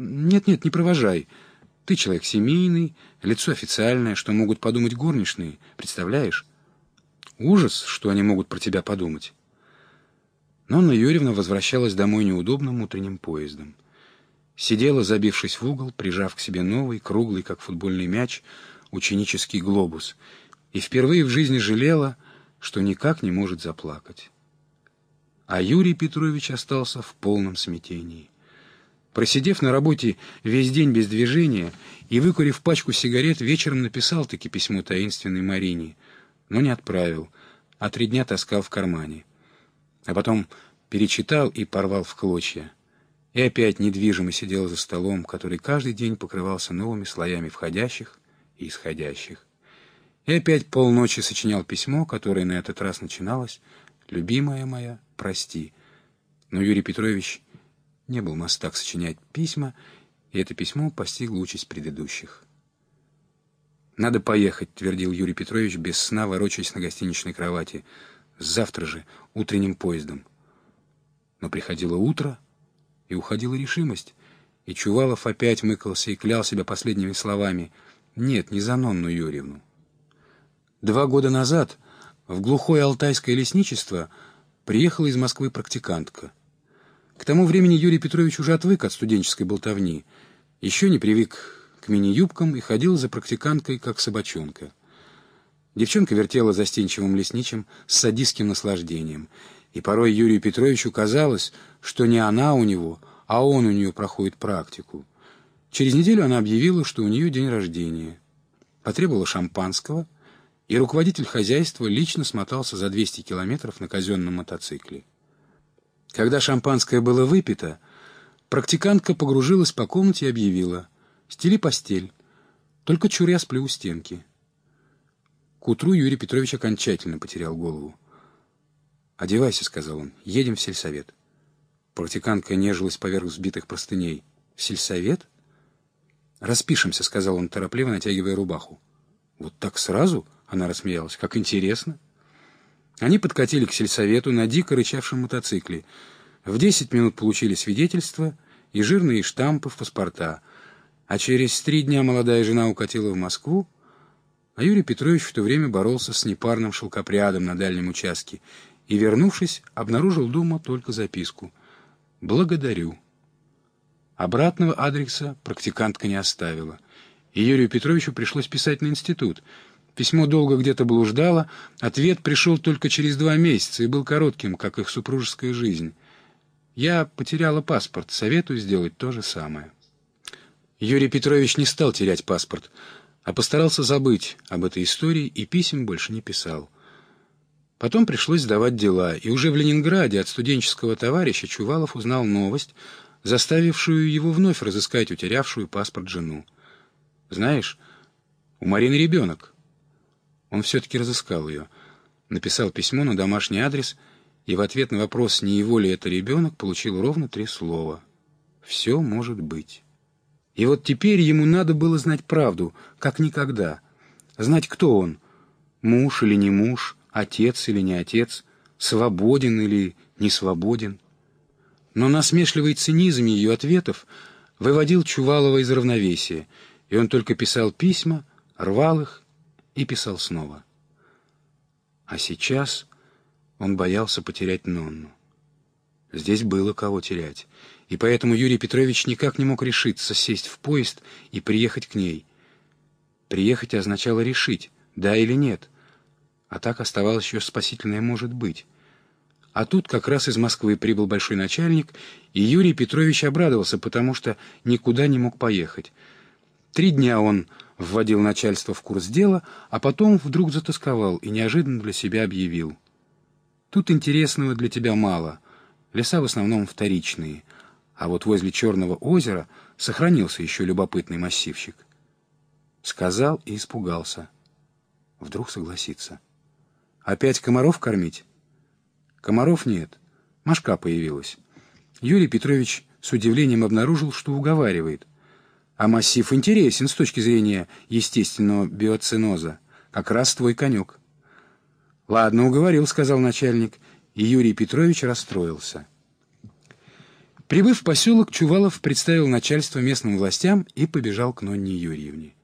Нет, не провожай. Ты человек семейный, лицо официальное, что могут подумать горничные, представляешь? Ужас, что они могут про тебя подумать. Но Анна Юрьевна возвращалась домой неудобным утренним поездом. Сидела, забившись в угол, прижав к себе новый, круглый, как футбольный мяч, ученический глобус, и впервые в жизни жалела, что никак не может заплакать. А Юрий Петрович остался в полном смятении. Просидев на работе весь день без движения и выкурив пачку сигарет, вечером написал-таки письмо таинственной Марине, но не отправил, а 3 дня таскал в кармане. А потом перечитал и порвал в клочья. И опять недвижимо сидел за столом, который каждый день покрывался новыми слоями входящих и исходящих. И опять полночи сочинял письмо, которое на этот раз начиналось: «Любимая моя, прости». Но Юрий Петрович не был мастак сочинять письма, и это письмо постигло участь предыдущих. «Надо поехать», — твердил Юрий Петрович, без сна ворочаясь на гостиничной кровати. «Завтра же, утренним поездом». Но приходило утро, и уходила решимость, и Чувалов опять мыкался и клял себя последними словами: «Нет, не за Нонну Юрьевну». 2 года назад в глухое алтайское лесничество приехала из Москвы практикантка. К тому времени Юрий Петрович уже отвык от студенческой болтовни, еще не привык к мини-юбкам и ходил за практиканткой, как собачонка. Девчонка вертела застенчивым лесничим с садистским наслаждением, и порой Юрию Петровичу казалось, что не она у него, а он у нее проходит практику. Через неделю она объявила, что у нее день рождения. Потребовала шампанского, и руководитель хозяйства лично смотался за 200 километров на казенном мотоцикле. Когда шампанское было выпито, практикантка погружилась по комнате и объявила: «Стели постель, только чур я сплю у стенки». К утру Юрий Петрович окончательно потерял голову. «Одевайся», — сказал он, — «едем в сельсовет». Практикантка нежилась поверх взбитых простыней. «В сельсовет?» «Распишемся», — сказал он, торопливо натягивая рубаху. «Вот так сразу?» — она рассмеялась. «Как интересно». Они подкатили к сельсовету на дико рычавшем мотоцикле. В 10 минут получили свидетельства и жирные штампы в паспорта. А через 3 дня молодая жена укатила в Москву, а Юрий Петрович в то время боролся с непарным шелкопрядом на дальнем участке и, вернувшись, обнаружил дома только записку: «Благодарю». Обратного адреса практикантка не оставила, и Юрию Петровичу пришлось писать на институт. Письмо долго где-то блуждало, ответ пришел только через 2 месяца и был коротким, как их супружеская жизнь. «Я потеряла паспорт, советую сделать то же самое». Юрий Петрович не стал терять паспорт, а постарался забыть об этой истории и писем больше не писал. Потом пришлось сдавать дела, и уже в Ленинграде от студенческого товарища Чувалов узнал новость, заставившую его вновь разыскать утерявшую паспорт жену. «Знаешь, у Марины ребенок». Он все-таки разыскал ее, написал письмо на домашний адрес и в ответ на вопрос, не его ли это ребенок, получил ровно 3 слова: «Все может быть». И вот теперь ему надо было знать правду, как никогда. Знать, кто он: муж или не муж, отец или не отец, свободен или не свободен. Но насмешливый цинизм ее ответов выводил Чувалова из равновесия, и он только писал письма, рвал их и писал снова. А сейчас он боялся потерять Нонну. Здесь было кого терять, и поэтому Юрий Петрович никак не мог решиться сесть в поезд и приехать к ней. Приехать означало решить, да или нет, а так оставалось еще спасительное «может быть». А тут как раз из Москвы прибыл большой начальник, и Юрий Петрович обрадовался, потому что никуда не мог поехать. 3 дня он вводил начальство в курс дела, а потом вдруг затосковал и неожиданно для себя объявил: «Тут интересного для тебя мало, леса в основном вторичные, а вот возле Черного озера сохранился еще любопытный массивчик». Сказал и испугался. Вдруг согласится. Опять комаров кормить? Комаров нет, мошка появилась. Юрий Петрович с удивлением обнаружил, что уговаривает. А массив интересен с точки зрения естественного биоценоза. Как раз твой конек. «Ладно, уговорил», — сказал начальник, и Юрий Петрович расстроился. Прибыв в поселок, Чувалов представил начальство местным властям и побежал к Нонне Юрьевне.